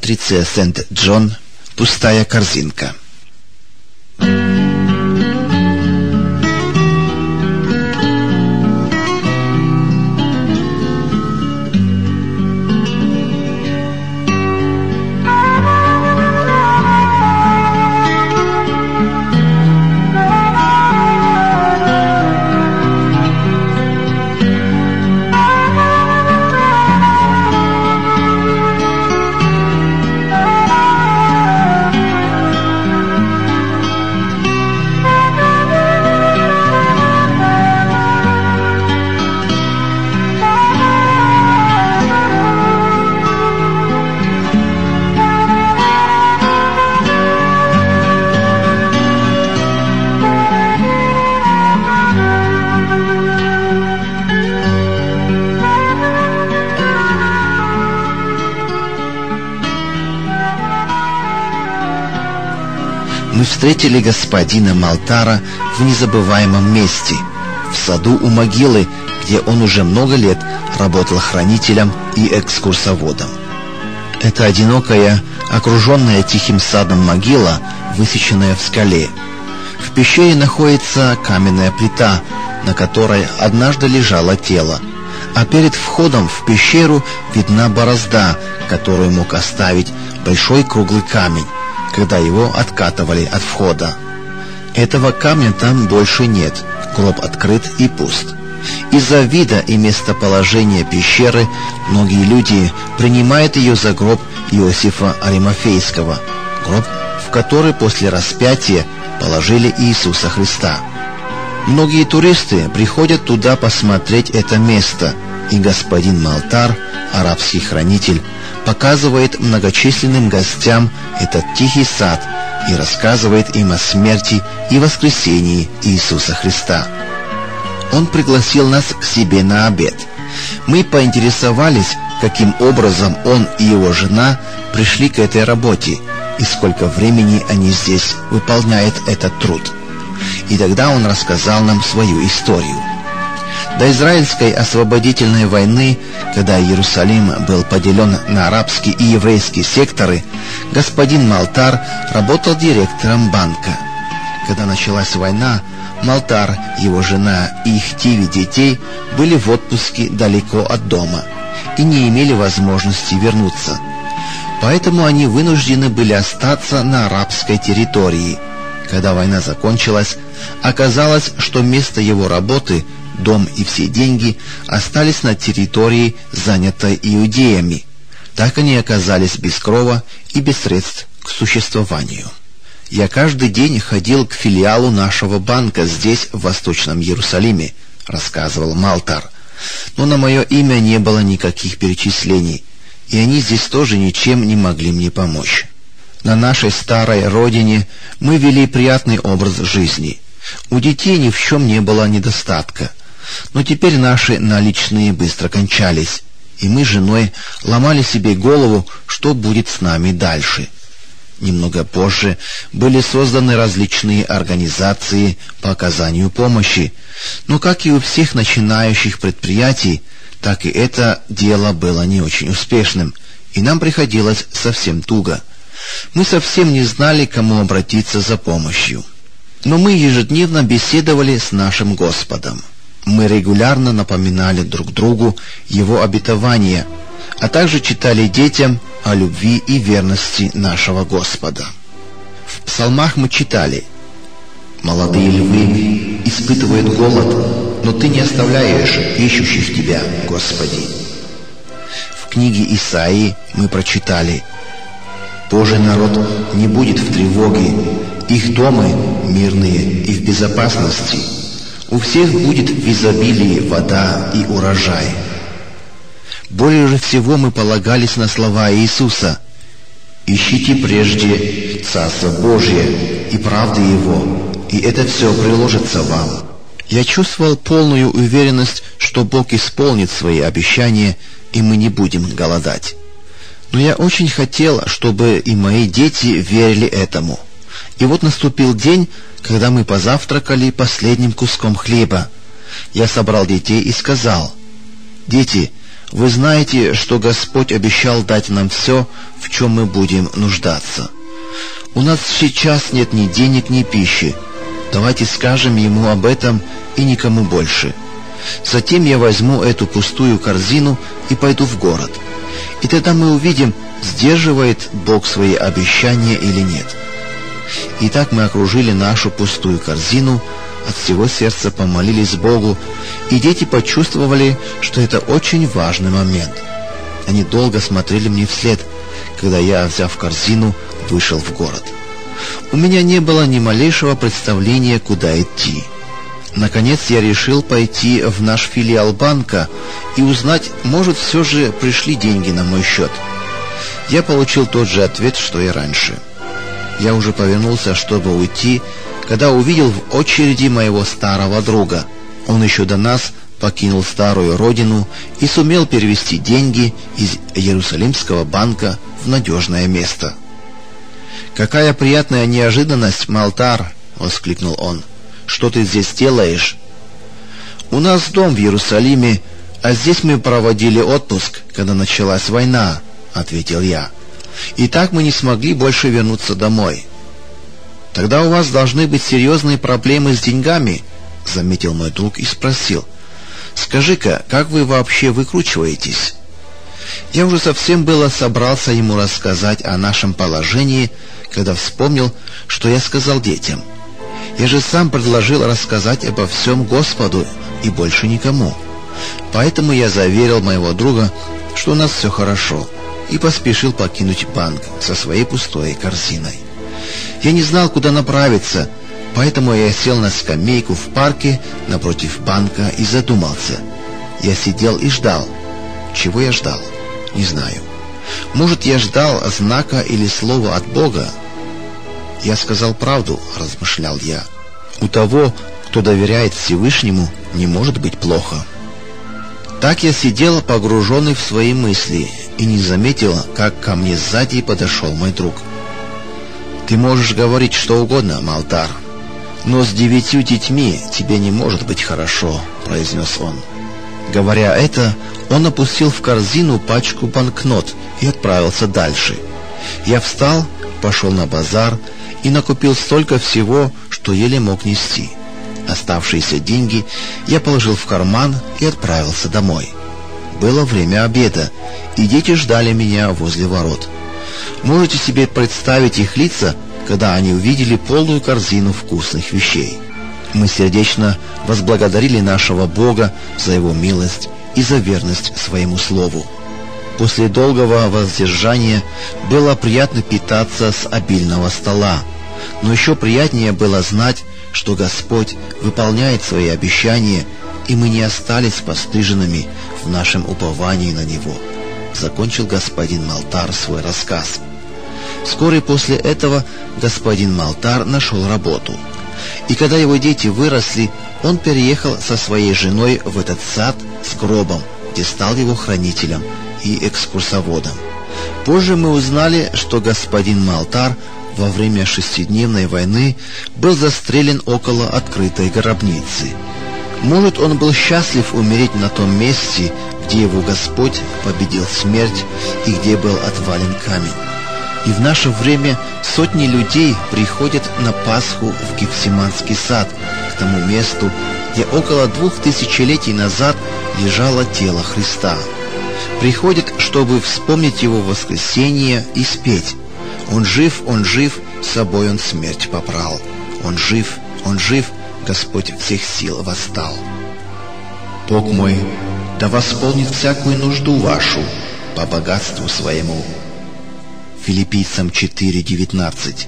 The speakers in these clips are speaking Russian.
матрице Сент-Джон «Пустая корзинка». Мы встретили господина Малтара в незабываемом месте, в саду у могилы, где он уже много лет работал хранителем и экскурсоводом. Это одинокая, окруженная тихим садом могила, высеченная в скале. В пещере находится каменная плита, на которой однажды лежало тело, а перед входом в пещеру видна борозда, которую мог оставить большой круглый камень, когда его откатывали от входа. Этого камня там больше нет, гроб открыт и пуст. Из-за вида и местоположения пещеры многие люди принимают ее за гроб Иосифа Аримафейского, гроб, в который после распятия положили Иисуса Христа. Многие туристы приходят туда посмотреть это место, и господин Малтар, арабский хранитель, показывает многочисленным гостям этот тихий сад и рассказывает им о смерти и воскресении Иисуса Христа. Он пригласил нас к себе на обед. Мы поинтересовались, каким образом он и его жена пришли к этой работе и сколько времени они здесь выполняют этот труд. И тогда он рассказал нам свою историю. До израильской освободительной войны, когда Иерусалим был поделен на арабские и еврейские секторы, господин Малтар работал директором банка. Когда началась война, Малтар, его жена и их 9 детей были в отпуске далеко от дома и не имели возможности вернуться. Поэтому они вынуждены были остаться на арабской территории. Когда война закончилась, оказалось, что место его работы, дом и все деньги остались на территории, занятой иудеями. Так они оказались без крова и без средств к существованию. Я каждый день ходил к филиалу нашего банка здесь, в Восточном Иерусалиме, рассказывал Малтар. Но на мое имя не было никаких перечислений, и они здесь тоже ничем не могли мне помочь. На нашей старой родине мы вели приятный образ жизни. У детей ни в чем не было недостатка. Но теперь наши наличные быстро кончались, и мы с женой ломали себе голову, что будет с нами дальше. Немного позже были созданы различные организации по оказанию помощи, но, как и у всех начинающих предприятий, так и это дело было не очень успешным, и нам приходилось совсем туго. Мы совсем не знали, к кому обратиться за помощью. Но мы ежедневно беседовали с нашим Господом. Мы регулярно напоминали друг другу Его обетования, а также читали детям о любви и верности нашего Господа. В псалмах мы читали: «Молодые львы испытывают голод, но Ты не оставляешь ищущих Тебя, Господи». В книге Исаии мы прочитали: «Божий народ не будет в тревоге, их дома мирные и в безопасности. У всех будет в изобилии вода и урожай». Более же всего мы полагались на слова Иисуса: «Ищите прежде Царство Божие и правды Его, и это все приложится вам». Я чувствовал полную уверенность, что Бог исполнит свои обещания, и мы не будем голодать. Но я очень хотел, чтобы и мои дети верили этому. И вот наступил день, когда мы позавтракали последним куском хлеба. Я собрал детей и сказал: «Дети, Вы знаете, что Господь обещал дать нам все, в чем мы будем нуждаться. У нас сейчас нет ни денег, ни пищи. Давайте скажем Ему об этом и никому больше. Затем я возьму эту пустую корзину и пойду в город. И тогда мы увидим, сдерживает Бог свои обещания или нет. Итак, мы окружили нашу пустую корзину, от всего сердца помолились Богу, и дети почувствовали, что это очень важный момент. Они долго смотрели мне вслед, когда я, взяв корзину, вышел в город. У меня не было ни малейшего представления, куда идти. Наконец я решил пойти в наш филиал банка и узнать, может, все же пришли деньги на мой счет. Я получил тот же ответ, что и раньше. Я уже повернулся, чтобы уйти, когда увидел в очереди моего старого друга. Он еще до нас покинул старую родину и сумел перевести деньги из Иерусалимского банка в надежное место. «Какая приятная неожиданность, Малтар!» — воскликнул он. «Что ты здесь делаешь?» «У нас дом в Иерусалиме, а здесь мы проводили отпуск, когда началась война», — ответил я. «И так мы не смогли больше вернуться домой». «Тогда у вас должны быть серьезные проблемы с деньгами», — заметил мой друг и спросил. «Скажи-ка, как вы вообще выкручиваетесь?» Я уже совсем было собрался ему рассказать о нашем положении, когда вспомнил, что я сказал детям. Я же сам предложил рассказать обо всем Господу и больше никому. Поэтому я заверил моего друга, что у нас все хорошо, и поспешил покинуть банк со своей пустой корзиной. Я не знал, куда направиться, поэтому я сел на скамейку в парке напротив банка и задумался. Я сидел и ждал. Чего я ждал? Не знаю. Может, я ждал знака или слова от Бога? Я сказал правду, размышлял я. У того, кто доверяет Всевышнему, не может быть плохо. Так я сидел, погруженный в свои мысли, и не заметил, как ко мне сзади подошел мой друг. «Ты можешь говорить что угодно, Малтар, но с 9 детьми тебе не может быть хорошо», — произнес он. Говоря это, он опустил в корзину пачку банкнот и отправился дальше. Я встал, пошел на базар и накупил столько всего, что еле мог нести. Оставшиеся деньги я положил в карман и отправился домой. Было время обеда, и дети ждали меня возле ворот. Можете себе представить их лица, когда они увидели полную корзину вкусных вещей. Мы сердечно возблагодарили нашего Бога за Его милость и за верность своему слову. После долгого воздержания было приятно питаться с обильного стола, но еще приятнее было знать, что Господь выполняет свои обещания, и мы не остались постыженными в нашем уповании на Него. Закончил господин Малтар свой рассказ. Вскоре после этого господин Малтар нашел работу. И когда его дети выросли, он переехал со своей женой в этот сад с гробом, где стал его хранителем и экскурсоводом. Позже мы узнали, что господин Малтар во время шестидневной войны был застрелен около открытой гробницы. Может, он был счастлив умереть на том месте, где его Господь победил смерть и где был отвален камень. И в наше время сотни людей приходят на Пасху в Гефсиманский сад, к тому месту, где около 2000 лет назад лежало тело Христа. Приходят, чтобы вспомнить Его воскресение и спеть: Он жив, собой Он смерть попрал. Он жив, Господь всех сил восстал. Бог мой, да восполнит всякую нужду вашу по богатству своему. Филиппийцам 4:19.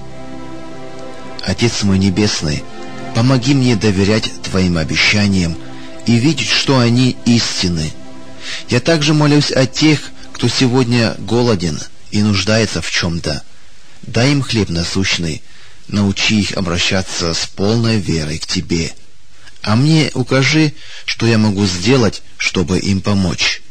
Отец мой небесный, помоги мне доверять Твоим обещаниям и видеть, что они истинны. Я также молюсь о тех, кто сегодня голоден и нуждается в чем-то. Дай им хлеб насущный, научи их обращаться с полной верой к Тебе. А мне укажи, что я могу сделать, чтобы им помочь.